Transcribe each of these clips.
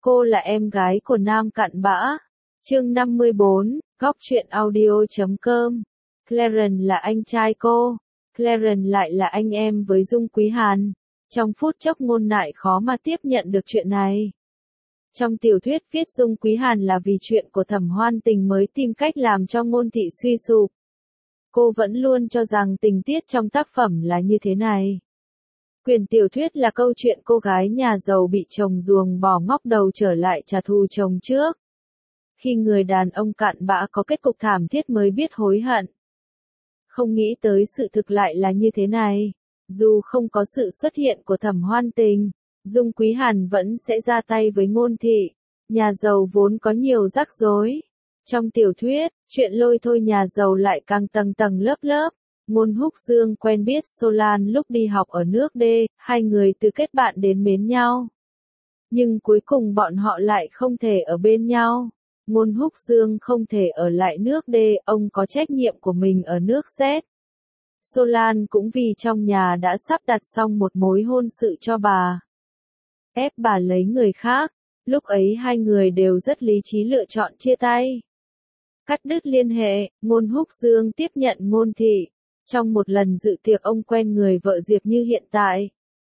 Cô là em gái của Nam Cặn Bã. Chương 54, Góc truyện audio.com. Clarence là anh trai cô. Clarence lại là anh em với Dung Quý Hàn. Trong phút chốc Ngôn Nại khó mà tiếp nhận được chuyện này. Trong tiểu thuyết viết Dung Quý Hàn là vì chuyện của Thẩm Hoan Tình mới tìm cách làm cho Ngôn Thị suy sụp. Cô vẫn luôn cho rằng tình tiết trong tác phẩm là như thế này. Quyển tiểu thuyết là câu chuyện cô gái nhà giàu bị chồng ruồng bỏ ngóc đầu trở lại trả thù chồng trước. Khi người đàn ông cặn bã có kết cục thảm thiết mới biết hối hận. Không nghĩ tới sự thực lại là như thế này. Dù không có sự xuất hiện của Thẩm Hoan Tình, Dung Quý Hàn vẫn sẽ ra tay với Ngôn Thị. Nhà giàu vốn có nhiều rắc rối. Trong tiểu thuyết, chuyện lôi thôi nhà giàu lại càng tầng tầng lớp lớp. Ngôn Húc Dương quen biết Solan lúc đi học ở nước D, hai người từ kết bạn đến mến nhau. Nhưng cuối cùng bọn họ lại không thể ở bên nhau. Ngôn Húc Dương không thể ở lại nước D, ông có trách nhiệm của mình ở nước Z. Solan cũng vì trong nhà đã sắp đặt xong một mối hôn sự cho bà. Ép bà lấy người khác, lúc ấy hai người đều rất lý trí lựa chọn chia tay. Cắt đứt liên hệ, Ngôn Húc Dương tiếp nhận Ngôn Thị. Trong một lần dự tiệc ông quen người vợ Diệp Như hiện tại.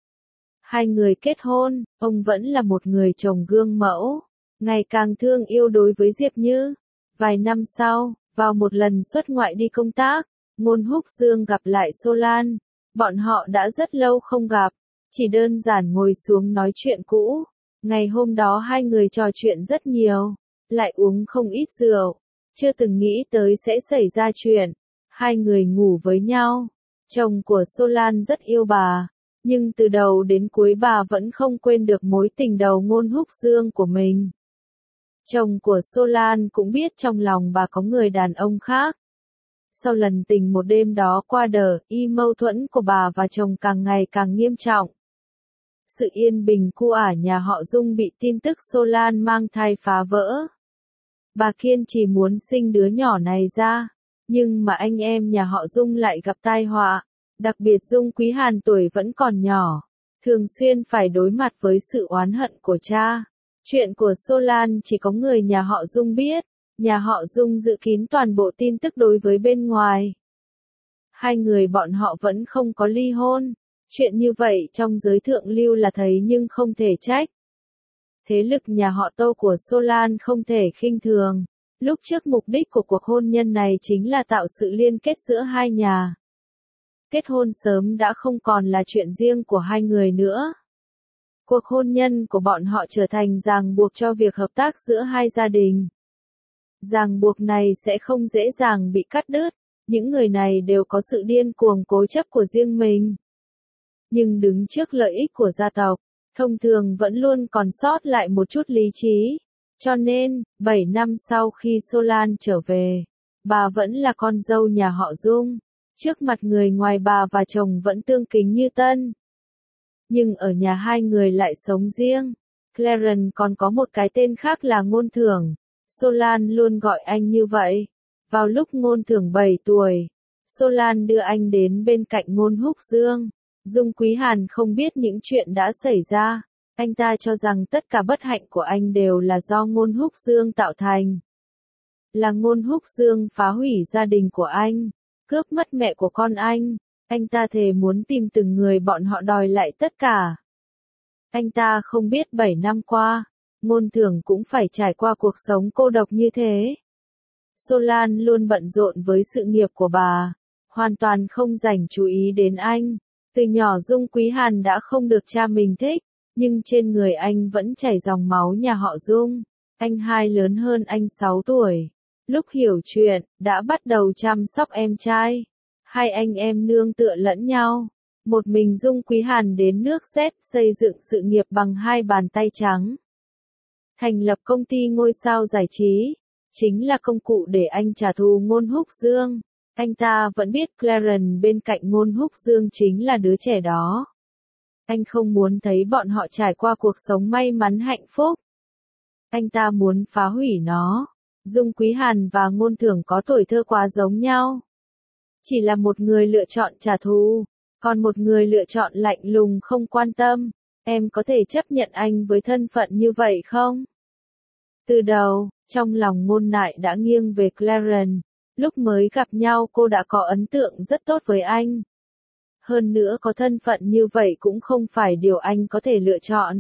Hai người kết hôn, ông vẫn là một người chồng gương mẫu, ngày càng thương yêu đối với Diệp Như. Vài năm sau, vào một lần xuất ngoại đi công tác, Ngôn Húc Dương gặp lại Solan. Bọn họ đã rất lâu không gặp, chỉ đơn giản ngồi xuống nói chuyện cũ. Ngày hôm đó hai người trò chuyện rất nhiều, lại uống không ít rượu, chưa từng nghĩ tới sẽ xảy ra chuyện. Hai người ngủ với nhau. Chồng của Solan rất yêu bà, nhưng từ đầu đến cuối bà vẫn không quên được mối tình đầu Ngôn Húc Dương của mình. Chồng của Solan cũng biết trong lòng bà có người đàn ông khác. Sau lần tình một đêm đó qua đời, mâu thuẫn của bà và chồng càng ngày càng nghiêm trọng. Sự yên bình cu ả nhà họ Dung bị tin tức Solan mang thai phá vỡ. Bà kiên trì muốn sinh đứa nhỏ này ra. Nhưng mà anh em nhà họ Dung lại gặp tai họa, đặc biệt Dung Quý Hàn tuổi vẫn còn nhỏ, thường xuyên phải đối mặt với sự oán hận của cha. Chuyện của Solan chỉ có người nhà họ Dung biết, nhà họ Dung giữ kín toàn bộ tin tức đối với bên ngoài. Hai người bọn họ vẫn không có ly hôn, chuyện như vậy trong giới thượng lưu là thấy nhưng không thể trách. Thế lực nhà họ Tô của Solan không thể khinh thường. Lúc trước mục đích của cuộc hôn nhân này chính là tạo sự liên kết giữa hai nhà. Kết hôn sớm đã không còn là chuyện riêng của hai người nữa. Cuộc hôn nhân của bọn họ trở thành ràng buộc cho việc hợp tác giữa hai gia đình. Ràng buộc này sẽ không dễ dàng bị cắt đứt, những người này đều có sự điên cuồng cố chấp của riêng mình. Nhưng đứng trước lợi ích của gia tộc, thông thường vẫn luôn còn sót lại một chút lý trí. Cho nên, 7 năm sau khi Solan trở về, bà vẫn là con dâu nhà họ Dung. Trước mặt người ngoài bà và chồng vẫn tương kính như tân. Nhưng ở nhà hai người lại sống riêng. Clarence còn có một cái tên khác là Ngôn Thưởng. Solan luôn gọi anh như vậy. Vào lúc Ngôn Thưởng 7 tuổi, Solan đưa anh đến bên cạnh Ngôn Húc Dương. Dung Quý Hàn không biết những chuyện đã xảy ra. Anh ta cho rằng tất cả bất hạnh của anh đều là do Ngôn Húc Dương tạo thành. Là Ngôn Húc Dương phá hủy gia đình của anh, cướp mất mẹ của con anh. Anh ta thề muốn tìm từng người bọn họ đòi lại tất cả. Anh ta không biết 7 năm qua, Ngôn Thưởng cũng phải trải qua cuộc sống cô độc như thế. Solan luôn bận rộn với sự nghiệp của bà, hoàn toàn không dành chú ý đến anh. Từ nhỏ Dung Quý Hàn đã không được cha mình thích. Nhưng trên người anh vẫn chảy dòng máu nhà họ Dung. Anh hai lớn hơn anh 6 tuổi. Lúc hiểu chuyện, đã bắt đầu chăm sóc em trai. Hai anh em nương tựa lẫn nhau. Một mình Dung Quý Hàn đến nước Z xây dựng sự nghiệp bằng hai bàn tay trắng. Thành lập công ty ngôi sao giải trí. Chính là công cụ để anh trả thù Ngôn Húc Dương. Anh ta vẫn biết Clarence bên cạnh Ngôn Húc Dương chính là đứa trẻ đó. Anh không muốn thấy bọn họ trải qua cuộc sống may mắn hạnh phúc. Anh ta muốn phá hủy nó. Dung Quý Hàn và Ngôn Thưởng có tuổi thơ quá giống nhau. Chỉ là một người lựa chọn trả thù, còn một người lựa chọn lạnh lùng không quan tâm. em có thể chấp nhận anh với thân phận như vậy không? Từ đầu, trong lòng Ngôn Nại đã nghiêng về Clarence. Lúc mới gặp nhau cô đã có ấn tượng rất tốt với anh. Hơn nữa có thân phận như vậy cũng không phải điều anh có thể lựa chọn.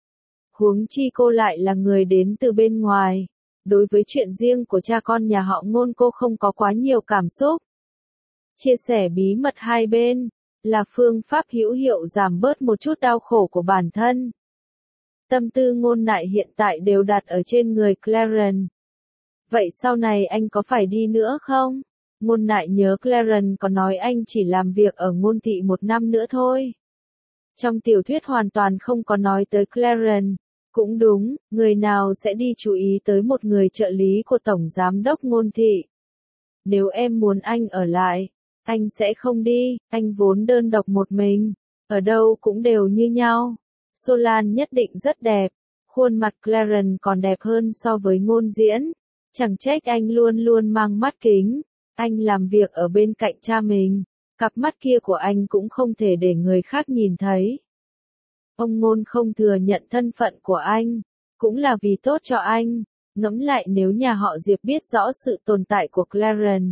Huống chi cô lại là người đến từ bên ngoài. Đối với chuyện riêng của cha con nhà họ Ngôn cô không có quá nhiều cảm xúc. Chia sẻ bí mật hai bên là phương pháp hữu hiệu giảm bớt một chút đau khổ của bản thân. Tâm tư Ngôn Nại hiện tại đều đặt ở trên người Clarence. Vậy sau này anh có phải đi nữa không? Ngôn Nại nhớ Clarence có nói anh chỉ làm việc ở Ngôn Thị 1 năm nữa thôi. Trong tiểu thuyết hoàn toàn không có nói tới Clarence. Cũng đúng, người nào sẽ đi chú ý tới một người trợ lý của Tổng Giám đốc Ngôn Thị. Nếu em muốn anh ở lại, anh sẽ không đi, anh vốn đơn độc một mình, ở đâu cũng đều như nhau. Solan nhất định rất đẹp, khuôn mặt Clarence còn đẹp hơn so với Ngôn Diễn. Chẳng trách anh luôn luôn mang mắt kính, anh làm việc ở bên cạnh cha mình, cặp mắt kia của anh cũng không thể để người khác nhìn thấy. Ông Ngôn không thừa nhận thân phận của anh, cũng là vì tốt cho anh. Ngẫm lại nếu nhà họ Diệp biết rõ sự tồn tại của Clarence.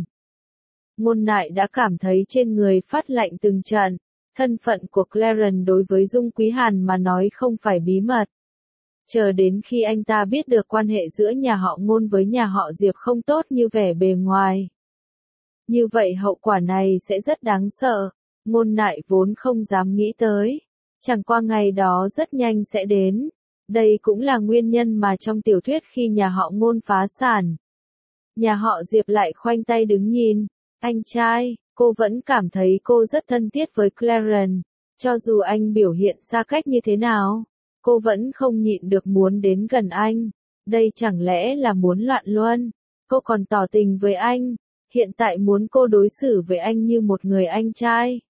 Ngôn Nại đã cảm thấy trên người phát lạnh từng trận. Thân phận của Clarence đối với Dung Quý Hàn mà nói không phải bí mật. Chờ đến khi anh ta biết được quan hệ giữa nhà họ Ngôn với nhà họ Diệp không tốt như vẻ bề ngoài. Như vậy hậu quả này sẽ rất đáng sợ. Ngôn Nại vốn không dám nghĩ tới. Chẳng qua ngày đó rất nhanh sẽ đến. Đây cũng là nguyên nhân mà trong tiểu thuyết khi nhà họ Ngôn phá sản, nhà họ Diệp lại khoanh tay đứng nhìn. Anh trai, cô vẫn cảm thấy cô rất thân thiết với Clarence. Cho dù anh biểu hiện xa cách như thế nào, cô vẫn không nhịn được muốn đến gần anh. Đây chẳng lẽ là muốn loạn luân? Cô còn tỏ tình với anh, hiện tại muốn cô đối xử với anh như một người anh trai.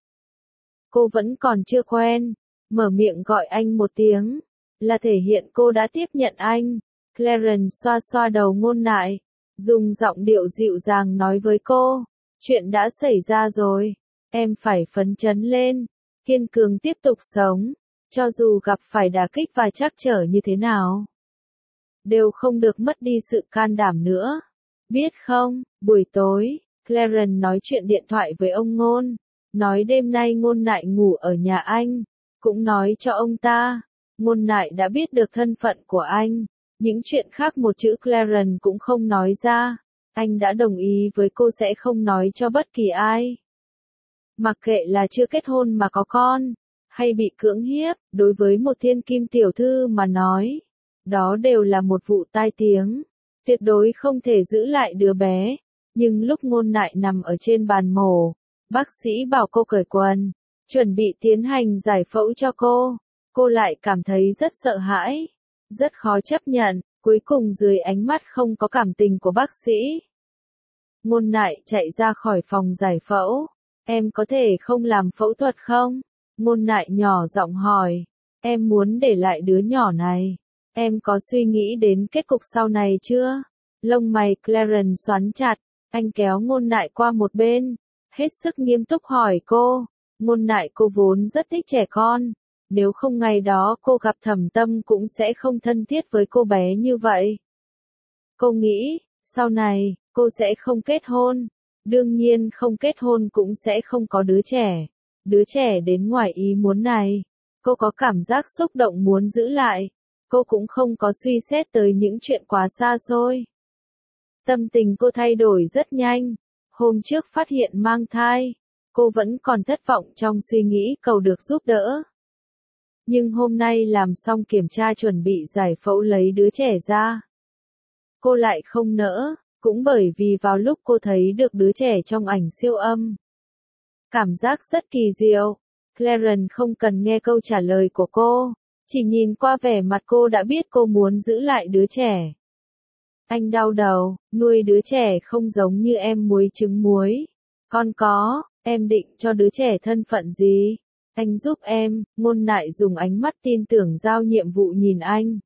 Cô vẫn còn chưa quen, mở miệng gọi anh một tiếng, là thể hiện cô đã tiếp nhận anh. Clarence xoa xoa đầu Ngôn Nại, dùng giọng điệu dịu dàng nói với cô, chuyện đã xảy ra rồi, em phải phấn chấn lên, kiên cường tiếp tục sống, cho dù gặp phải đả kích và trắc trở như thế nào, đều không được mất đi sự can đảm nữa. Biết không, buổi tối, Clarence nói chuyện điện thoại với ông Ngôn, nói đêm nay Ngôn Nại ngủ ở nhà anh, cũng nói cho ông ta, Ngôn Nại đã biết được thân phận của anh, những chuyện khác một chữ Clarence cũng không nói ra, anh đã đồng ý với cô sẽ không nói cho bất kỳ ai. Mặc kệ là chưa kết hôn mà có con, hay bị cưỡng hiếp, đối với một thiên kim tiểu thư mà nói, đó đều là một vụ tai tiếng, tuyệt đối không thể giữ lại đứa bé. Nhưng lúc Ngôn Nại nằm ở trên bàn mổ, bác sĩ bảo cô cởi quần, chuẩn bị tiến hành giải phẫu cho cô lại cảm thấy rất sợ hãi, rất khó chấp nhận, cuối cùng dưới ánh mắt không có cảm tình của bác sĩ. Ngôn Nại chạy ra khỏi phòng giải phẫu, em có thể không làm phẫu thuật không? Ngôn Nại nhỏ giọng hỏi, em muốn để lại đứa nhỏ này, em có suy nghĩ đến kết cục sau này chưa? Lông mày Clarence xoắn chặt, anh kéo Ngôn Nại qua một bên, hết sức nghiêm túc hỏi cô. Ngôn Nại cô vốn rất thích trẻ con, nếu không ngày đó cô gặp Thẩm Tâm cũng sẽ không thân thiết với cô bé như vậy. Cô nghĩ, sau này, cô sẽ không kết hôn. Đương nhiên không kết hôn cũng sẽ không có đứa trẻ. Đứa trẻ đến ngoài ý muốn này, cô có cảm giác xúc động muốn giữ lại. Cô cũng không có suy xét tới những chuyện quá xa xôi. Tâm tình cô thay đổi rất nhanh. Hôm trước phát hiện mang thai, cô vẫn còn thất vọng trong suy nghĩ cầu được giúp đỡ. Nhưng hôm nay làm xong kiểm tra chuẩn bị giải phẫu lấy đứa trẻ ra, cô lại không nỡ, cũng bởi vì vào lúc cô thấy được đứa trẻ trong ảnh siêu âm. Cảm giác rất kỳ diệu. Clarence không cần nghe câu trả lời của cô, chỉ nhìn qua vẻ mặt cô đã biết cô muốn giữ lại đứa trẻ. Anh đau đầu, nuôi đứa trẻ không giống như em muối trứng muối. Con có, em định cho đứa trẻ thân phận gì? Anh giúp em. Ngôn Nại dùng ánh mắt tin tưởng giao nhiệm vụ nhìn anh.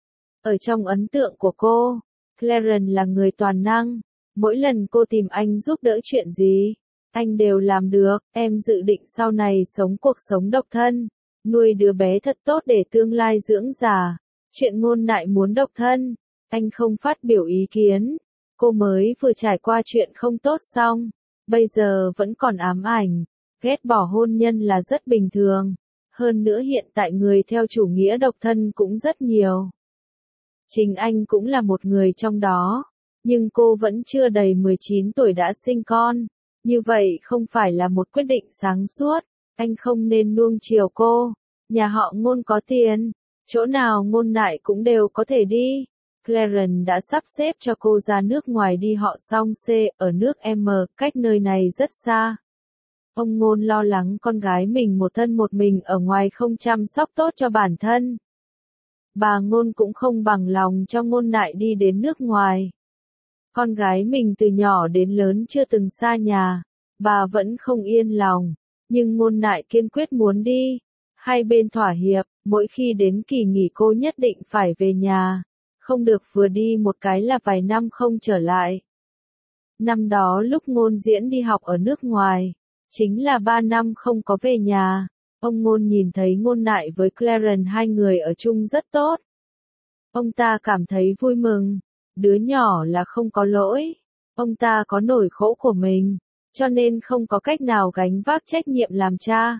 Ở trong ấn tượng của cô, Clarence là người toàn năng. Mỗi lần cô tìm anh giúp đỡ chuyện gì, anh đều làm được. Em dự định sau này sống cuộc sống độc thân, nuôi đứa bé thật tốt để tương lai dưỡng già. Chuyện Ngôn Nại muốn độc thân, anh không phát biểu ý kiến. Cô mới vừa trải qua chuyện không tốt xong, bây giờ vẫn còn ám ảnh, ghét bỏ hôn nhân là rất bình thường. Hơn nữa hiện tại người theo chủ nghĩa độc thân cũng rất nhiều. Chính anh cũng là một người trong đó, nhưng cô vẫn chưa đầy 19 tuổi đã sinh con. Như vậy không phải là một quyết định sáng suốt, anh không nên nuông chiều cô. Nhà họ Ngôn có tiền, chỗ nào Ngôn Nại cũng đều có thể đi. Clarence đã sắp xếp cho cô ra nước ngoài đi họ Song C ở nước M, cách nơi này rất xa. Ông Ngôn lo lắng con gái mình một thân một mình ở ngoài không chăm sóc tốt cho bản thân. Bà Ngôn cũng không bằng lòng cho Ngôn Nại đi đến nước ngoài. Con gái mình từ nhỏ đến lớn chưa từng xa nhà, bà vẫn không yên lòng, nhưng Ngôn Nại kiên quyết muốn đi. Hai bên thỏa hiệp, mỗi khi đến kỳ nghỉ cô nhất định phải về nhà, không được vừa đi một cái là vài năm không trở lại. Năm đó lúc Ngôn Diễn đi học ở nước ngoài, chính là 3 năm không có về nhà. Ông Ngôn nhìn thấy Ngôn Nại với Clarence hai người ở chung rất tốt. Ông ta cảm thấy vui mừng, đứa nhỏ là không có lỗi. Ông ta có nỗi khổ của mình, cho nên không có cách nào gánh vác trách nhiệm làm cha.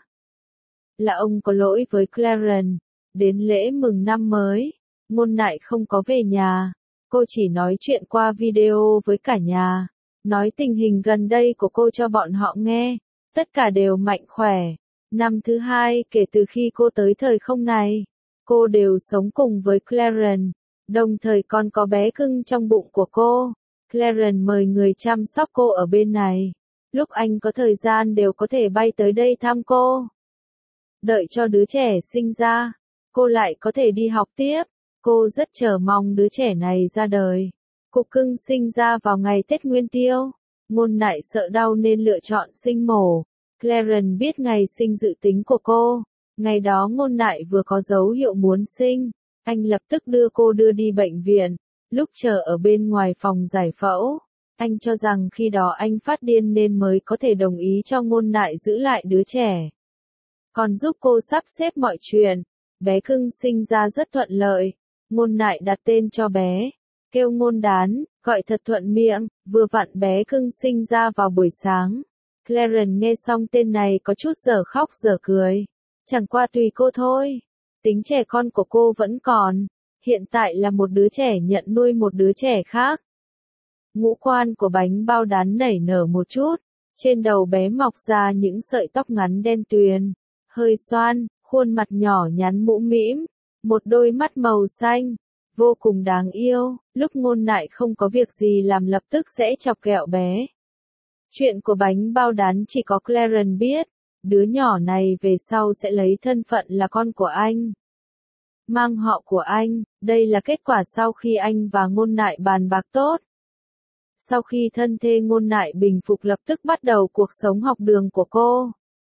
Là ông có lỗi với Clarence. Đến lễ mừng năm mới, Ngôn Nại không có về nhà. Cô chỉ nói chuyện qua video với cả nhà, nói tình hình gần đây của cô cho bọn họ nghe. Tất cả đều mạnh khỏe. Năm thứ hai kể từ khi cô tới thời không này, cô đều sống cùng với Clarence, đồng thời còn có bé cưng trong bụng của cô. Clarence mời người chăm sóc cô ở bên này. Lúc anh có thời gian đều có thể bay tới đây thăm cô. Đợi cho đứa trẻ sinh ra, cô lại có thể đi học tiếp. Cô rất chờ mong đứa trẻ này ra đời. Cục cưng sinh ra vào ngày Tết Nguyên Tiêu. Ngôn Nại sợ đau nên lựa chọn sinh mổ. Clarence biết ngày sinh dự tính của cô. Ngày đó Ngôn Nại vừa có dấu hiệu muốn sinh. Anh lập tức đưa đi bệnh viện. Lúc chờ ở bên ngoài phòng giải phẫu, anh cho rằng khi đó anh phát điên nên mới có thể đồng ý cho Ngôn Nại giữ lại đứa trẻ. Còn giúp cô sắp xếp mọi chuyện. Bé cưng sinh ra rất thuận lợi. Ngôn Nại đặt tên cho bé, kêu Ngôn Đán, gọi thật thuận miệng, vừa vặn bé cưng sinh ra vào buổi sáng. Clarence nghe xong tên này có chút dở khóc dở cười. Chẳng qua tùy cô thôi. Tính trẻ con của cô vẫn còn. Hiện tại là một đứa trẻ nhận nuôi một đứa trẻ khác. Ngũ quan của bánh bao Đán nảy nở một chút. Trên đầu bé mọc ra những sợi tóc ngắn đen tuyền, hơi xoăn, khuôn mặt nhỏ nhắn mũm mĩm, một đôi mắt màu xanh, vô cùng đáng yêu. Lúc Ngôn Nại không có việc gì làm lập tức sẽ chọc ghẹo bé. Chuyện của bánh bao Đán chỉ có Clarence biết. Đứa nhỏ này về sau sẽ lấy thân phận là con của anh, mang họ của anh. Đây là kết quả sau khi anh và Ngôn Nại bàn bạc tốt. Sau khi thân thê Ngôn Nại bình phục lập tức bắt đầu cuộc sống học đường của cô.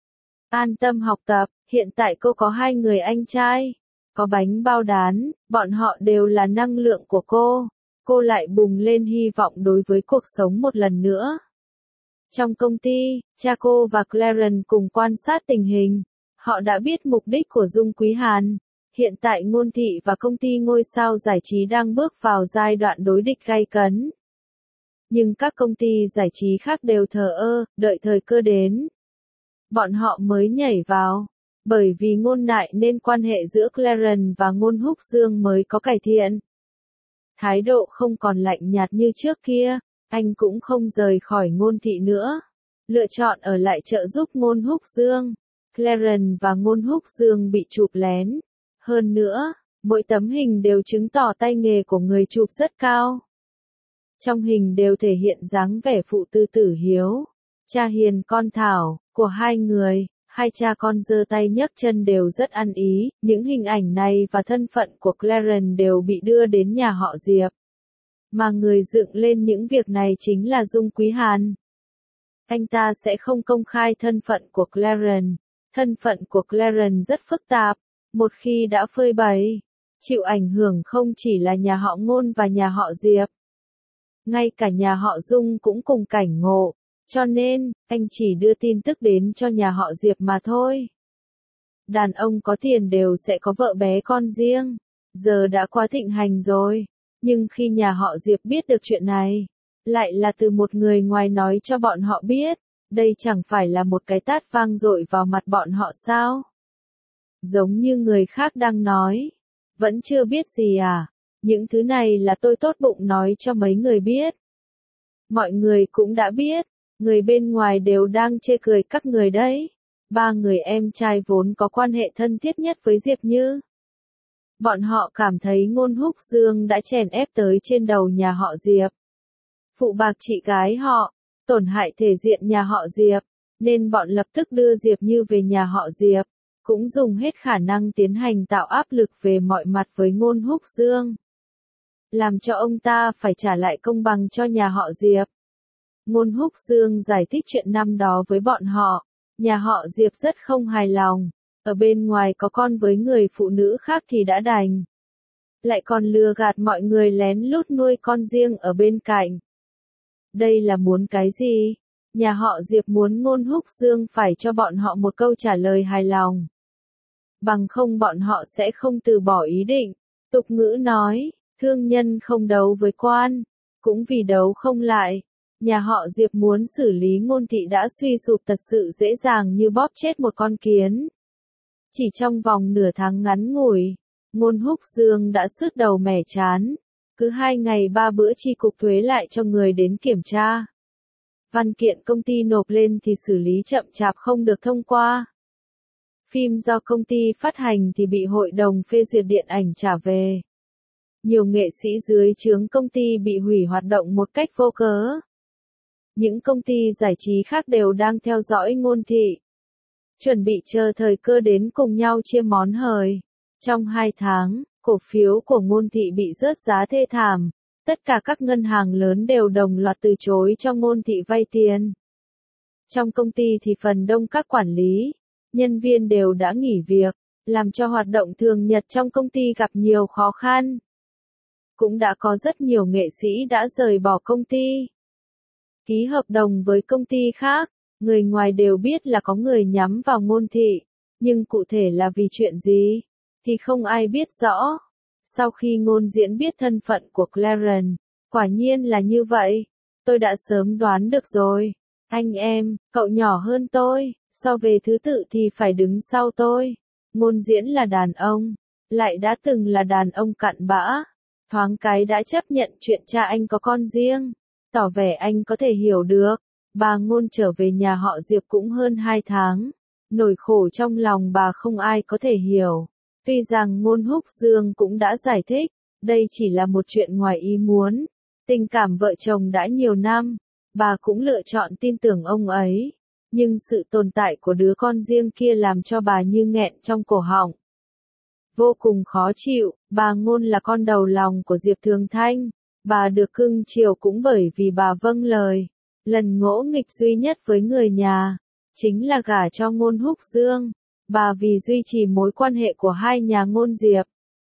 An tâm học tập, hiện tại cô có 2 người anh trai. Có bánh bao Đán, bọn họ đều là năng lượng của cô. Cô lại bùng lên hy vọng đối với cuộc sống một lần nữa. Trong công ty, cha cô và Clarence cùng quan sát tình hình. Họ đã biết mục đích của Dung Quý Hàn. Hiện tại Ngôn Thị và công ty ngôi sao giải trí đang bước vào giai đoạn đối địch gay cấn. Nhưng các công ty giải trí khác đều thờ ơ, đợi thời cơ đến. Bọn họ mới nhảy vào. Bởi vì Ngôn Nại nên quan hệ giữa Clarence và Ngôn Húc Dương mới có cải thiện. Thái độ không còn lạnh nhạt như trước kia, anh cũng không rời khỏi Ngôn Thị nữa. Lựa chọn ở lại trợ giúp Ngôn Húc Dương. Clarence và Ngôn Húc Dương bị chụp lén. Hơn nữa, mỗi tấm hình đều chứng tỏ tay nghề của người chụp rất cao. Trong hình đều thể hiện dáng vẻ phụ tư tử hiếu, cha hiền con thảo, của hai người. Hai cha con giơ tay nhấc chân đều rất ăn ý. Những hình ảnh này và thân phận của Clarence đều bị đưa đến nhà họ Diệp. Mà người dựng lên những việc này chính là Dung Quý Hàn. Anh ta sẽ không công khai thân phận của Clarence. Thân phận của Clarence rất phức tạp. Một khi đã phơi bày, chịu ảnh hưởng không chỉ là nhà họ Ngôn và nhà họ Diệp. Ngay cả nhà họ Dung cũng cùng cảnh ngộ. Cho nên, anh chỉ đưa tin tức đến cho nhà họ Diệp mà thôi. Đàn ông có tiền đều sẽ có vợ bé con riêng. Giờ đã quá thịnh hành rồi. Nhưng khi nhà họ Diệp biết được chuyện này, lại là từ một người ngoài nói cho bọn họ biết, đây chẳng phải là một cái tát vang dội vào mặt bọn họ sao? Giống như người khác đang nói. Vẫn chưa biết gì à? Những thứ này là tôi tốt bụng nói cho mấy người biết. Mọi người cũng đã biết, người bên ngoài đều đang chê cười các người đấy. Ba người em trai vốn có quan hệ thân thiết nhất với Diệp Như. Bọn họ cảm thấy Ngôn Húc Dương đã chèn ép tới trên đầu nhà họ Diệp. Phụ bạc chị gái họ, tổn hại thể diện nhà họ Diệp, nên bọn lập tức đưa Diệp Như về nhà họ Diệp, cũng dùng hết khả năng tiến hành tạo áp lực về mọi mặt với Ngôn Húc Dương. Làm cho ông ta phải trả lại công bằng cho nhà họ Diệp. Ngôn Húc Dương giải thích chuyện năm đó với bọn họ, nhà họ Diệp rất không hài lòng, ở bên ngoài có con với người phụ nữ khác thì đã đành. Lại còn lừa gạt mọi người lén lút nuôi con riêng ở bên cạnh. Đây là muốn cái gì? Nhà họ Diệp muốn Ngôn Húc Dương phải cho bọn họ một câu trả lời hài lòng. Bằng không bọn họ sẽ không từ bỏ ý định. Tục ngữ nói, thương nhân không đấu với quan, cũng vì đấu không lại. Nhà họ Diệp muốn xử lý Ngôn Thị đã suy sụp thật sự dễ dàng như bóp chết một con kiến. Chỉ trong vòng nửa tháng ngắn ngủi, Ngôn Húc Dương đã sứt đầu mẻ chán. Cứ 2 ngày 3 bữa chi cục thuế lại cho người đến kiểm tra. Văn kiện công ty nộp lên thì xử lý chậm chạp không được thông qua. Phim do công ty phát hành thì bị hội đồng phê duyệt điện ảnh trả về. Nhiều nghệ sĩ dưới trướng công ty bị hủy hoạt động một cách vô cớ. Những công ty giải trí khác đều đang theo dõi Ngôn Thị. Chuẩn bị chờ thời cơ đến cùng nhau chia món hời. Trong 2 tháng, cổ phiếu của Ngôn Thị bị rớt giá thê thảm. Tất cả các ngân hàng lớn đều đồng loạt từ chối cho Ngôn Thị vay tiền. Trong công ty thì phần đông các quản lý, nhân viên đều đã nghỉ việc, làm cho hoạt động thường nhật trong công ty gặp nhiều khó khăn. Cũng đã có rất nhiều nghệ sĩ đã rời bỏ công ty. Ký hợp đồng với công ty khác, người ngoài đều biết là có người nhắm vào Ngôn Thị, nhưng cụ thể là vì chuyện gì, thì không ai biết rõ. Sau khi Ngôn Diễn biết thân phận của Clarence, quả nhiên là như vậy, tôi đã sớm đoán được rồi. Anh em, cậu nhỏ hơn tôi, so về thứ tự thì phải đứng sau tôi. Ngôn Diễn là đàn ông, lại đã từng là đàn ông cặn bã, thoáng cái đã chấp nhận chuyện cha anh có con riêng, tỏ vẻ anh có thể hiểu được. Bà Ngôn trở về nhà họ Diệp cũng hơn 2 tháng, nỗi khổ trong lòng bà không ai có thể hiểu. Tuy rằng Ngôn Húc Dương cũng đã giải thích, đây chỉ là một chuyện ngoài ý muốn. Tình cảm vợ chồng đã nhiều năm, bà cũng lựa chọn tin tưởng ông ấy. Nhưng sự tồn tại của đứa con riêng kia làm cho bà như nghẹn trong cổ họng. Vô cùng khó chịu, bà Ngôn là con đầu lòng của Diệp Thường Thanh. Bà được cưng chiều cũng bởi vì bà vâng lời. Lần ngỗ nghịch duy nhất với người nhà, chính là gả cho Ngôn Húc Dương. Bà vì duy trì mối quan hệ của hai nhà Ngôn Diệp,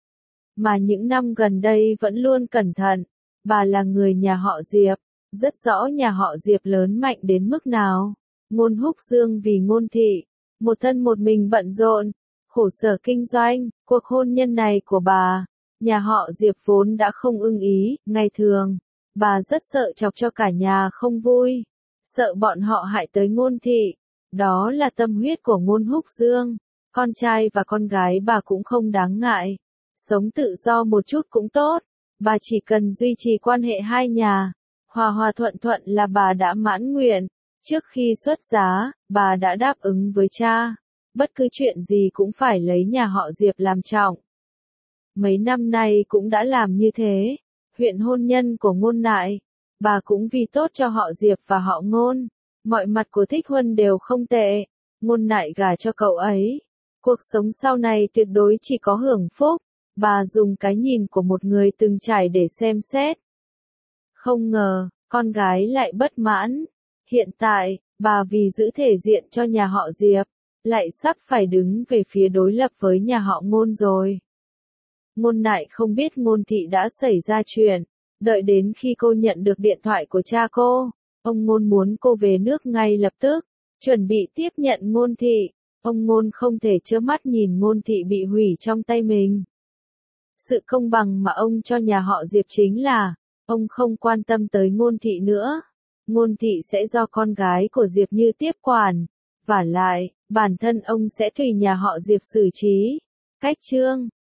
mà những năm gần đây vẫn luôn cẩn thận. Bà là người nhà họ Diệp, rất rõ nhà họ Diệp lớn mạnh đến mức nào. Ngôn Húc Dương vì Ngôn Thị, một thân một mình bận rộn, khổ sở kinh doanh. Cuộc hôn nhân này của bà, nhà họ Diệp vốn đã không ưng ý. Ngày thường, bà rất sợ chọc cho cả nhà không vui, sợ bọn họ hại tới Ngôn Thị. Đó là tâm huyết của Ngôn Húc Dương. Con trai và con gái bà cũng không đáng ngại. Sống tự do một chút cũng tốt. Bà chỉ cần duy trì quan hệ hai nhà, hòa hòa thuận thuận là bà đã mãn nguyện. Trước khi xuất giá, bà đã đáp ứng với cha. Bất cứ chuyện gì cũng phải lấy nhà họ Diệp làm trọng. Mấy năm nay cũng đã làm như thế. Huyện hôn nhân của Ngôn Nại, bà cũng vì tốt cho họ Diệp và họ Ngôn. Mọi mặt của Thích Huân đều không tệ. Ngôn Nại gả cho cậu ấy. Cuộc sống sau này tuyệt đối chỉ có hưởng phúc. Bà dùng cái nhìn của một người từng trải để xem xét. Không ngờ, con gái lại bất mãn. Hiện tại, bà vì giữ thể diện cho nhà họ Diệp, lại sắp phải đứng về phía đối lập với nhà họ Ngôn rồi. Ngôn Nại không biết Ngôn Thị đã xảy ra chuyện. Đợi đến khi cô nhận được điện thoại của cha cô, ông Ngôn muốn cô về nước ngay lập tức, chuẩn bị tiếp nhận Ngôn Thị. Ông Ngôn không thể trơ mắt nhìn Ngôn Thị bị hủy trong tay mình. Sự công bằng mà ông cho nhà họ Diệp chính là, ông không quan tâm tới Ngôn Thị nữa. Ngôn Thị sẽ do con gái của Diệp Như tiếp quản. Vả lại, bản thân ông sẽ tùy nhà họ Diệp xử trí. Cách chương